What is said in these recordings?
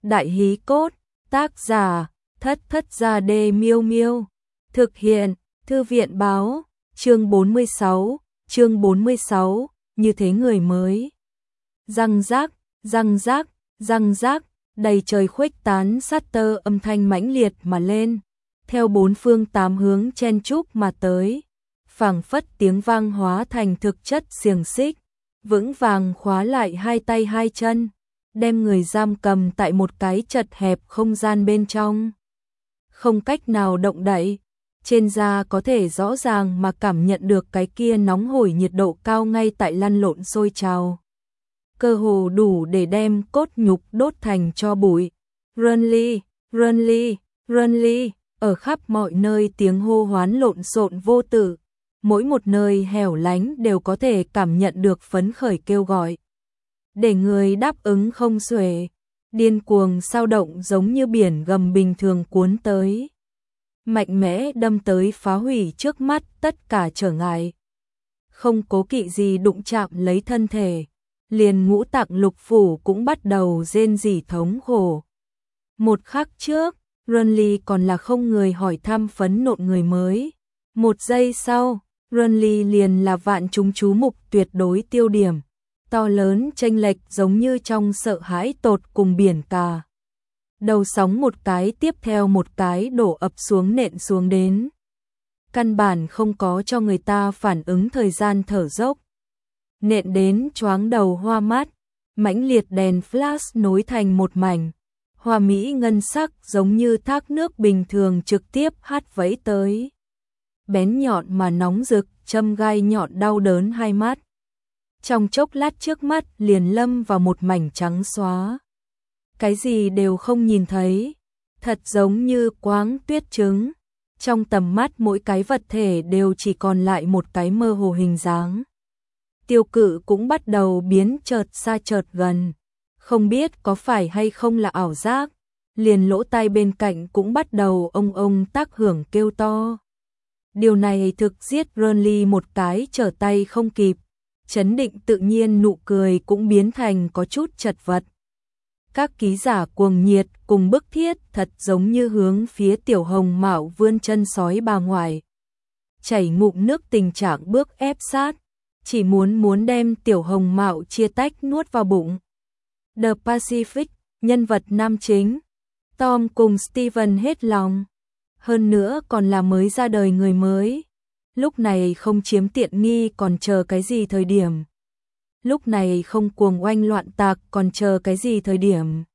Đại hí cốt, tác giả, Thất Thất Gia Đê Miêu Miêu. Thực hiện, Thư viện báo, chương 46, như thế người mới. Răng rác, đầy trời khuếch tán sát tơ âm thanh mãnh liệt mà lên, theo bốn phương tám hướng chen chúc mà tới, phảng phất tiếng vang hóa thành thực chất xiềng xích, vững vàng khóa lại hai tay hai chân, đem người giam cầm tại một cái chật hẹp không gian bên trong. Không cách nào động đậy, trên da có thể rõ ràng mà cảm nhận được cái kia nóng hổi nhiệt độ cao ngay tại lăn lộn sôi trào. Cơ hồ đủ để đem cốt nhục đốt thành tro bụi. Run Lee, ở khắp mọi nơi tiếng hô hoán lộn xộn vô tử, mỗi một nơi hẻo lánh đều có thể cảm nhận được phấn khởi kêu gọi. Để người đáp ứng không xuể, điên cuồng sao động giống như biển gầm bình thường cuốn tới. Mạnh mẽ đâm tới phá hủy trước mắt tất cả trở ngại. Không cố kỵ gì đụng chạm lấy thân thể, liền ngũ tạng lục phủ cũng bắt đầu rên rỉ thống khổ. Một khắc trước, Runly còn là không người hỏi thăm phấn nộ người mới. Một giây sau, Runly liền là vạn chúng chú mục tuyệt đối tiêu điểm. To lớn chênh lệch giống như trong sợ hãi tột cùng biển cả. Đầu sóng một cái tiếp theo một cái đổ ập xuống nện xuống đến. Căn bản không có cho người ta phản ứng thời gian thở dốc. Nện đến choáng đầu hoa mắt, mãnh liệt đèn flash nối thành một mảnh. Hoa mỹ ngân sắc giống như thác nước bình thường trực tiếp hắt vẫy tới. Bén nhọn mà nóng rực, châm gai nhọn đau đớn hai mắt. Trong chốc lát trước mắt liền lâm vào một mảnh trắng xóa. Cái gì đều không nhìn thấy, thật giống như quáng tuyết trứng. Trong tầm mắt mỗi cái vật thể đều chỉ còn lại một cái mơ hồ hình dáng. Tiêu Cự cũng bắt đầu biến chợt xa chợt gần, không biết có phải hay không là ảo giác, liền lỗ tai bên cạnh cũng bắt đầu ông tác hưởng kêu to. Điều này thực giết Runly một cái trở tay không kịp, chấn định tự nhiên nụ cười cũng biến thành có chút chật vật. Các ký giả cuồng nhiệt cùng bức thiết thật giống như hướng phía Tiểu Hồng Mạo vươn chân sói bà ngoại. Chảy ngụm nước tình trạng bước ép sát, chỉ muốn đem Tiểu Hồng Mạo chia tách nuốt vào bụng. The Pacific, nhân vật nam chính, Tom cùng Steven hết lòng. Hơn nữa còn là mới ra đời người mới. Lúc này không chiếm tiện nghi còn chờ cái gì thời điểm. Lúc này không cuồng oanh loạn tạc còn chờ cái gì thời điểm.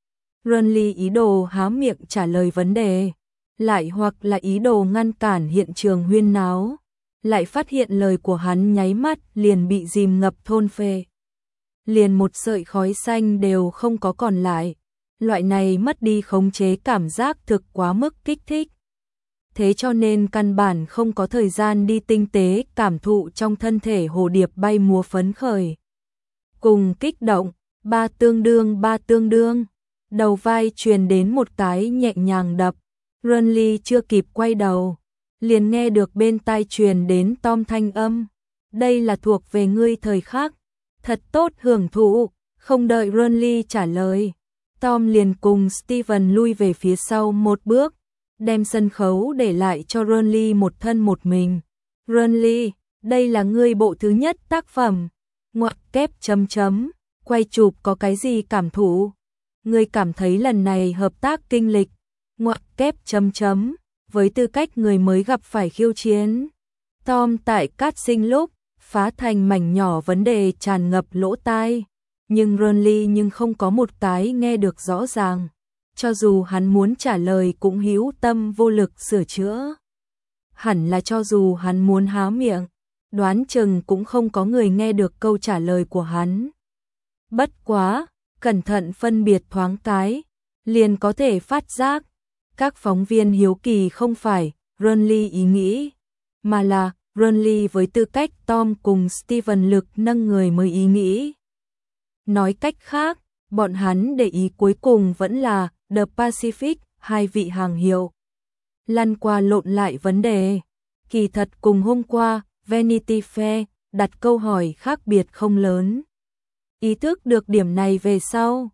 Runly ý đồ há miệng trả lời vấn đề, lại hoặc là ý đồ ngăn cản hiện trường huyên náo, lại phát hiện lời của hắn nháy mắt liền bị dìm ngập thôn phệ. Liền một sợi khói xanh đều không có còn lại, loại này mất đi khống chế cảm giác thực quá mức kích thích. Thế cho nên căn bản không có thời gian đi tinh tế cảm thụ trong thân thể hồ điệp bay múa phấn khởi. Cùng kích động, ba tương đương, đầu vai truyền đến một cái nhẹ nhàng đập. Runly chưa kịp quay đầu, liền nghe được bên tai truyền đến Tom thanh âm. Đây là thuộc về ngươi thời khắc, thật tốt hưởng thụ. Không đợi Runly trả lời, Tom liền cùng Steven lui về phía sau một bước, đem sân khấu để lại cho Runly một thân một mình. Runly, đây là ngươi bộ thứ nhất tác phẩm. Ngoặc kép chấm, quay chụp có cái gì cảm thụ? Ngươi cảm thấy lần này hợp tác kinh lịch. Ngoặc kép chấm, với tư cách người mới gặp phải khiêu chiến. Tom tại cát sinh lúc, phá thành mảnh nhỏ vấn đề tràn ngập lỗ tai. Nhưng Runly không có một cái nghe được rõ ràng. Cho dù hắn muốn trả lời cũng hữu tâm vô lực sửa chữa. Hẳn là cho dù hắn muốn há miệng, đoán chừng cũng không có người nghe được câu trả lời của hắn. Bất quá, cẩn thận phân biệt thoáng cái, liền có thể phát giác. Các phóng viên hiếu kỳ không phải Runly ý nghĩ, mà là Runly với tư cách Tom cùng Steven lực nâng người mới ý nghĩ. Nói cách khác, bọn hắn để ý cuối cùng vẫn là The Pacific, hai vị hàng hiệu. Lăn qua lộn lại vấn đề, kỳ thật cùng hôm qua, Vanity Fair đặt câu hỏi khác biệt không lớn. Ý thức được điểm này về sau,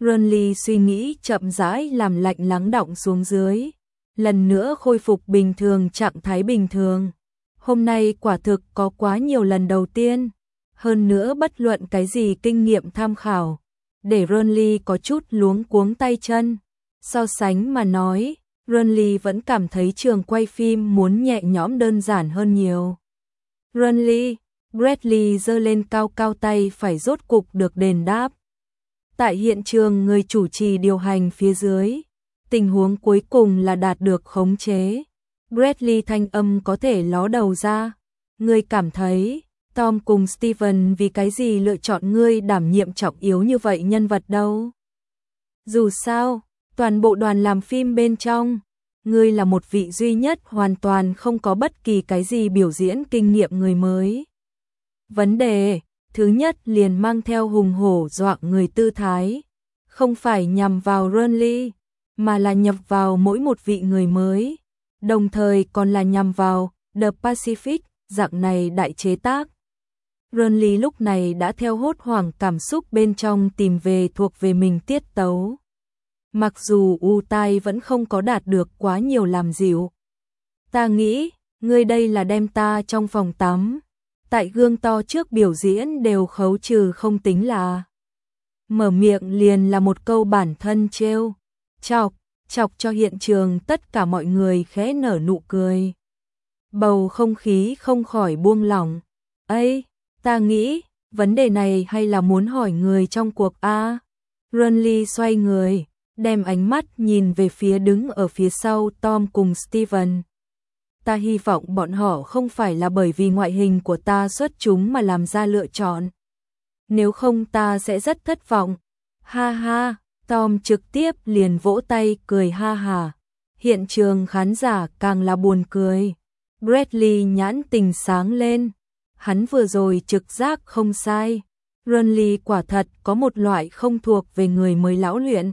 Renly suy nghĩ chậm rãi làm lạnh lắng đọng xuống dưới, lần nữa khôi phục bình thường trạng thái bình thường. Hôm nay quả thực có quá nhiều lần đầu tiên, hơn nữa bất luận cái gì kinh nghiệm tham khảo, để Renly có chút luống cuống tay chân. So sánh mà nói, Renly vẫn cảm thấy trường quay phim muốn nhẹ nhõm đơn giản hơn nhiều. Renly, Bradley giơ lên cao cao tay phải rốt cục được đền đáp. Tại hiện trường người chủ trì điều hành phía dưới, tình huống cuối cùng là đạt được khống chế. Bradley thanh âm có thể ló đầu ra. Ngươi cảm thấy, Tom cùng Steven vì cái gì lựa chọn ngươi đảm nhiệm trọng yếu như vậy nhân vật đâu? Dù sao, toàn bộ đoàn làm phim bên trong, ngươi là một vị duy nhất hoàn toàn không có bất kỳ cái gì biểu diễn kinh nghiệm người mới. Vấn đề, thứ nhất liền mang theo hùng hổ dọa người tư thái, không phải nhằm vào Renly, mà là nhập vào mỗi một vị người mới, đồng thời còn là nhằm vào The Pacific, dạng này đại chế tác. Renly lúc này đã theo hốt hoảng cảm xúc bên trong tìm về thuộc về mình tiết tấu. Mặc dù u tai vẫn không có đạt được quá nhiều làm dịu. Ta nghĩ, ngươi đây là đem ta trong phòng tắm, tại gương to trước biểu diễn đều khấu trừ không tính là. Mở miệng liền là một câu bản thân trêu, chọc cho hiện trường tất cả mọi người khẽ nở nụ cười. Bầu không khí không khỏi buông lỏng. Ây, ta nghĩ, vấn đề này hay là muốn hỏi người trong cuộc a? Renly xoay người, đem ánh mắt nhìn về phía đứng ở phía sau Tom cùng Steven. Ta hy vọng bọn họ không phải là bởi vì ngoại hình của ta xuất chúng mà làm ra lựa chọn. Nếu không ta sẽ rất thất vọng. Ha ha, Tom trực tiếp liền vỗ tay cười ha hà. Hiện trường khán giả càng là buồn cười. Bradley nhãn tình sáng lên. Hắn vừa rồi trực giác không sai. Renly quả thật có một loại không thuộc về người mới lão luyện.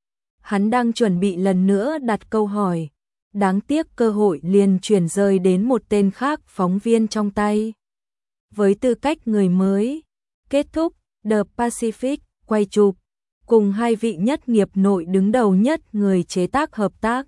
Hắn đang chuẩn bị lần nữa đặt câu hỏi. Đáng tiếc cơ hội liền chuyển rơi đến một tên khác phóng viên trong tay. Với tư cách người mới, kết thúc The Pacific quay chụp, cùng hai vị nhất nghiệp nội đứng đầu nhất người chế tác hợp tác.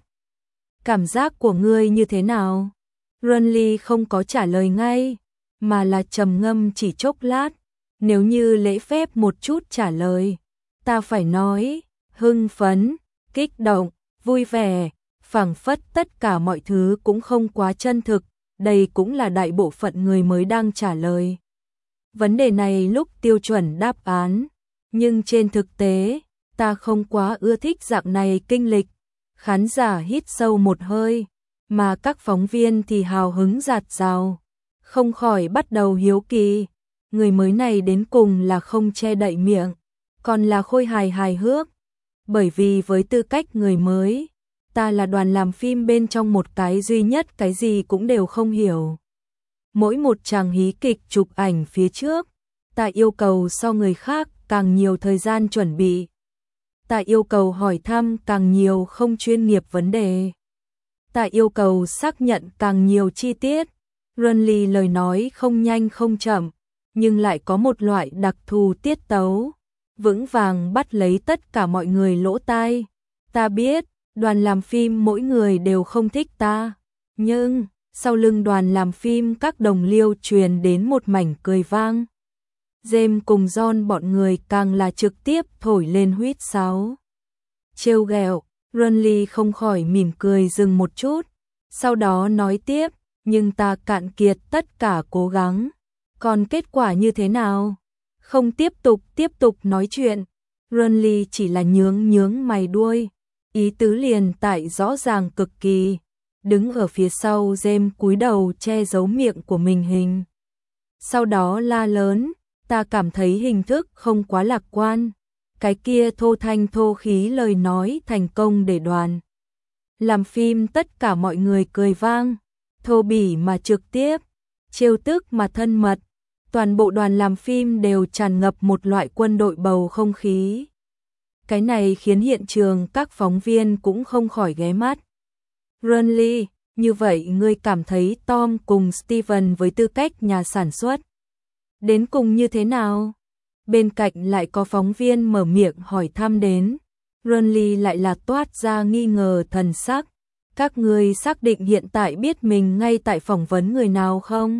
Cảm giác của ngươi như thế nào? Renly không có trả lời ngay, mà là trầm ngâm chỉ chốc lát. Nếu như lễ phép một chút trả lời, ta phải nói, hưng phấn, kích động, vui vẻ, phảng phất tất cả mọi thứ cũng không quá chân thực, đây cũng là đại bộ phận người mới đang trả lời. Vấn đề này lúc tiêu chuẩn đáp án, nhưng trên thực tế, ta không quá ưa thích dạng này kinh lịch. Khán giả hít sâu một hơi, mà các phóng viên thì hào hứng dạt dào, không khỏi bắt đầu hiếu kỳ. Người mới này đến cùng là không che đậy miệng, còn là khôi hài hài hước. Bởi vì với tư cách người mới, ta là đoàn làm phim bên trong một cái duy nhất cái gì cũng đều không hiểu. Mỗi một tràng hí kịch chụp ảnh phía trước, ta yêu cầu so người khác càng nhiều thời gian chuẩn bị. Ta yêu cầu hỏi thăm càng nhiều không chuyên nghiệp vấn đề. Ta yêu cầu xác nhận càng nhiều chi tiết. Renly lời nói không nhanh không chậm, nhưng lại có một loại đặc thù tiết tấu, vững vàng bắt lấy tất cả mọi người lỗ tai. Ta biết, đoàn làm phim mỗi người đều không thích ta, nhưng sau lưng đoàn làm phim các đồng liêu truyền đến một mảnh cười vang. James cùng John bọn người càng là trực tiếp thổi lên huýt sáo. Trêu ghẹo, Renly không khỏi mỉm cười dừng một chút, sau đó nói tiếp, nhưng ta cạn kiệt tất cả cố gắng. Còn kết quả như thế nào? Không tiếp tục nói chuyện. Renly chỉ là nhướng mày đuôi, ý tứ liền tại rõ ràng cực kỳ. Đứng ở phía sau James cúi đầu che giấu miệng của mình hình. Sau đó la lớn, ta cảm thấy hình thức không quá lạc quan. Cái kia thô thanh thô khí lời nói thành công để đoàn làm phim tất cả mọi người cười vang, thô bỉ mà trực tiếp, trêu tức mà thân mật. Toàn bộ đoàn làm phim đều tràn ngập một loại quân đội bầu không khí. Cái này khiến hiện trường các phóng viên cũng không khỏi ghé mắt. Renly, như vậy ngươi cảm thấy Tom cùng Steven với tư cách nhà sản xuất đến cùng như thế nào? Bên cạnh lại có phóng viên mở miệng hỏi thăm đến. Renly lại là toát ra nghi ngờ thần sắc. Các ngươi xác định hiện tại biết mình ngay tại phỏng vấn người nào không?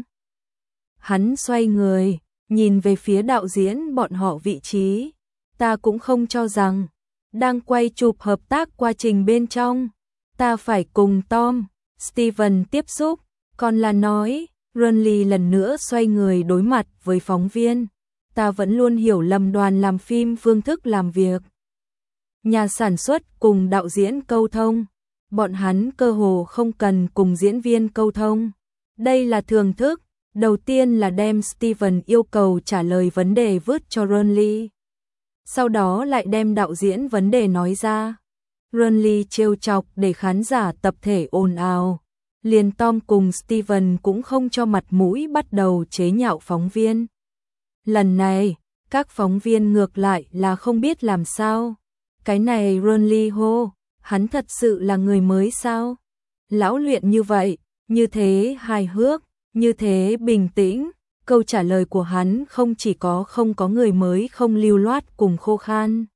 Hắn xoay người, nhìn về phía đạo diễn bọn họ vị trí. Ta cũng không cho rằng đang quay chụp hợp tác quá trình bên trong. Ta phải cùng Tom, Steven tiếp xúc, còn là nói. Renly lần nữa xoay người đối mặt với phóng viên. Ta vẫn luôn hiểu lầm đoàn làm phim phương thức làm việc. Nhà sản xuất cùng đạo diễn câu thông. Bọn hắn cơ hồ không cần cùng diễn viên câu thông. Đây là thường thức. Đầu tiên là đem Steven yêu cầu trả lời vấn đề vứt cho Renly. Sau đó lại đem đạo diễn vấn đề nói ra. Renly trêu chọc để khán giả tập thể ồn ào. Liền Tom cùng Steven cũng không cho mặt mũi bắt đầu chế nhạo phóng viên. Lần này, các phóng viên ngược lại là không biết làm sao. Cái này Renly hô, hắn thật sự là người mới sao? Lão luyện như vậy, như thế hài hước, như thế bình tĩnh. Câu trả lời của hắn không chỉ không có người mới không lưu loát cùng khô khan.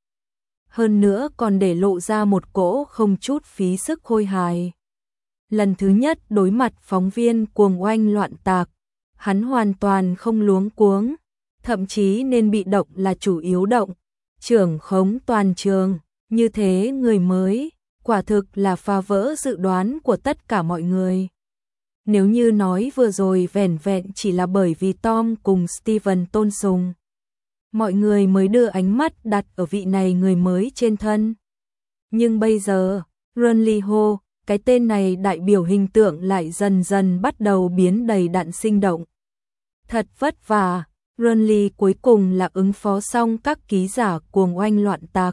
Hơn nữa còn để lộ ra một cỗ không chút phí sức khôi hài. Lần thứ nhất đối mặt phóng viên cuồng oanh loạn tạc, hắn hoàn toàn không luống cuống, thậm chí nên bị động là chủ yếu động, trưởng khống toàn trường, như thế người mới, quả thực là phá vỡ dự đoán của tất cả mọi người. Nếu như nói vừa rồi vẻn vẹn chỉ là bởi vì Tom cùng Steven tôn sùng, mọi người mới đưa ánh mắt đặt ở vị này người mới trên thân. Nhưng bây giờ, Renly hô, cái tên này đại biểu hình tượng lại dần dần bắt đầu biến đầy đặn sinh động. Thật vất vả, Renly cuối cùng là ứng phó xong các ký giả cuồng oanh loạn tạc.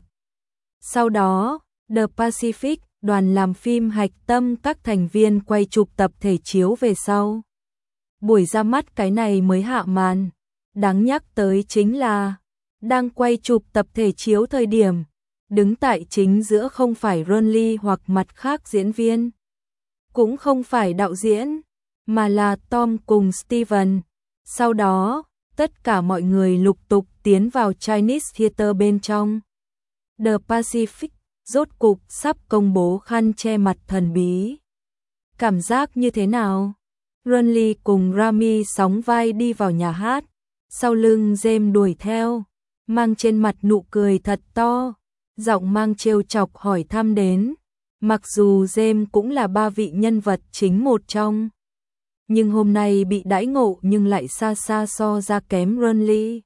Sau đó, The Pacific, đoàn làm phim hạch tâm các thành viên quay chụp tập thể chiếu về sau. Buổi ra mắt cái này mới hạ màn. Đáng nhắc tới chính là, đang quay chụp tập thể chiếu thời điểm, đứng tại chính giữa không phải Renly hoặc mặt khác diễn viên, cũng không phải đạo diễn, mà là Tom cùng Steven. Sau đó, tất cả mọi người lục tục tiến vào Chinese Theater bên trong. The Pacific rốt cục sắp công bố khăn che mặt thần bí. Cảm giác như thế nào? Renly cùng Rami sóng vai đi vào nhà hát, sau lưng James đuổi theo, mang trên mặt nụ cười thật to, giọng mang trêu chọc hỏi thăm đến. Mặc dù James cũng là ba vị nhân vật chính một trong, nhưng hôm nay bị đãi ngộ nhưng lại xa xa so ra kém Renly.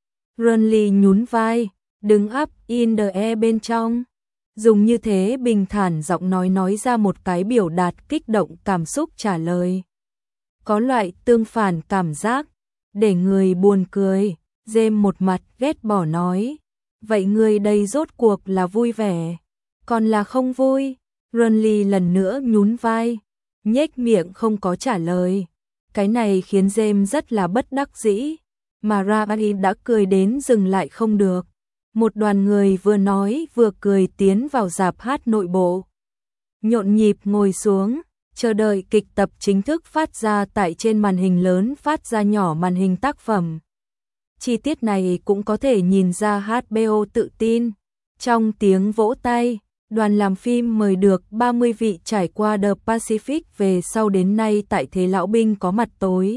Renly nhún vai, đứng up in the air bên trong, dùng như thế bình thản giọng nói ra một cái biểu đạt kích động cảm xúc trả lời. Có loại tương phản cảm giác, để người buồn cười. James một mặt ghét bỏ nói, vậy người đây rốt cuộc là vui vẻ, còn là không vui? Renly lần nữa nhún vai, nhếch miệng không có trả lời. Cái này khiến James rất là bất đắc dĩ, mà Rami đã cười đến dừng lại không được. Một đoàn người vừa nói vừa cười tiến vào rạp hát nội bộ. Nhộn nhịp ngồi xuống, chờ đợi kịch tập chính thức phát ra tại trên màn hình lớn phát ra nhỏ màn hình tác phẩm. Chi tiết này cũng có thể nhìn ra HBO tự tin. Trong tiếng vỗ tay, đoàn làm phim mời được 30 vị trải qua The Pacific về sau đến nay tại Thế Lão Binh có mặt tối.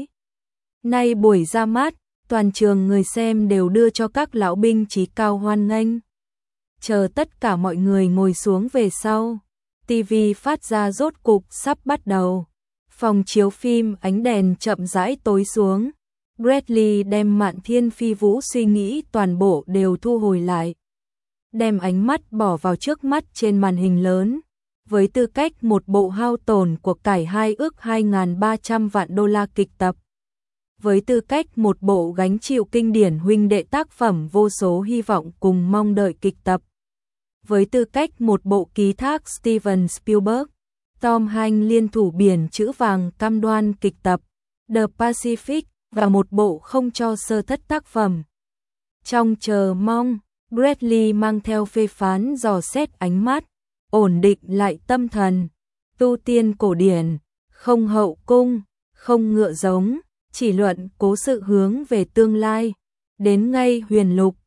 Nay buổi ra mắt, toàn trường người xem đều đưa cho các lão binh chí cao hoan nghênh. Chờ tất cả mọi người ngồi xuống về sau, TV phát ra rốt cục sắp bắt đầu. Phòng chiếu phim ánh đèn chậm rãi tối xuống. Bradley đem Mạn Thiên Phi Vũ suy nghĩ toàn bộ đều thu hồi lại. Đem ánh mắt bỏ vào trước mắt trên màn hình lớn. Với tư cách một bộ hao tổn của cải 2 ước 2.300 vạn đô la kịch tập. Với tư cách một bộ gánh chịu kinh điển huynh đệ tác phẩm vô số hy vọng cùng mong đợi kịch tập. Với tư cách một bộ ký thác Steven Spielberg, Tom Hanks liên thủ biển chữ vàng cam đoan kịch tập The Pacific và một bộ không cho sơ thất tác phẩm. Trong chờ mong, Bradley mang theo phê phán dò xét ánh mắt, ổn định lại tâm thần, tu tiên cổ điển, không hậu cung, không ngựa giống, chỉ luận cố sự hướng về tương lai, đến ngay huyền lục,